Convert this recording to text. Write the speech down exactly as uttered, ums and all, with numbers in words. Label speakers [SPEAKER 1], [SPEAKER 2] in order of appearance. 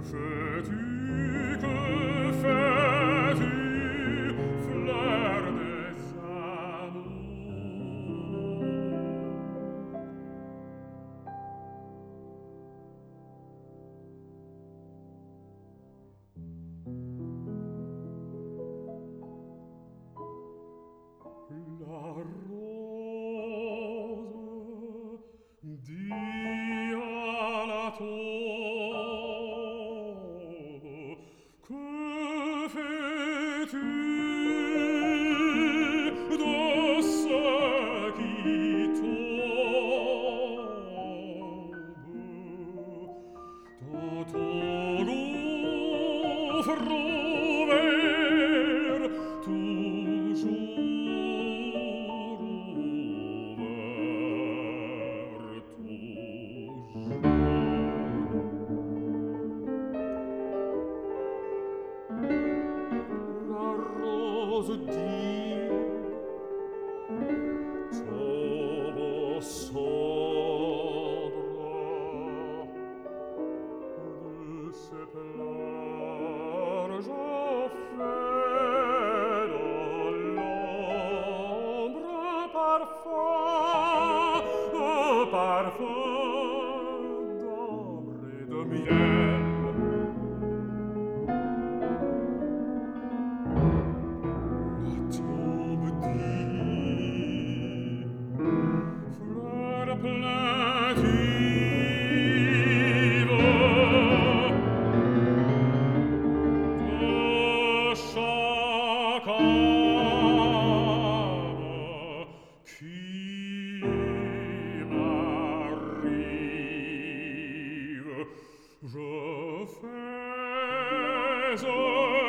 [SPEAKER 1] fais-tu, que fais-tu, fleur des amours? La rose dit à la taupe: que fais-tu de ce qui tombe? Dans ton front vert, toujours ouvert, toujours. La rose dit: tombe sombre de ces pleurs, j'en fais dans l'ombre un parfum, un parfum d'ambre et de miel. La tombe dit: fleur plaintive de chaque âme qui m'arrive, je fais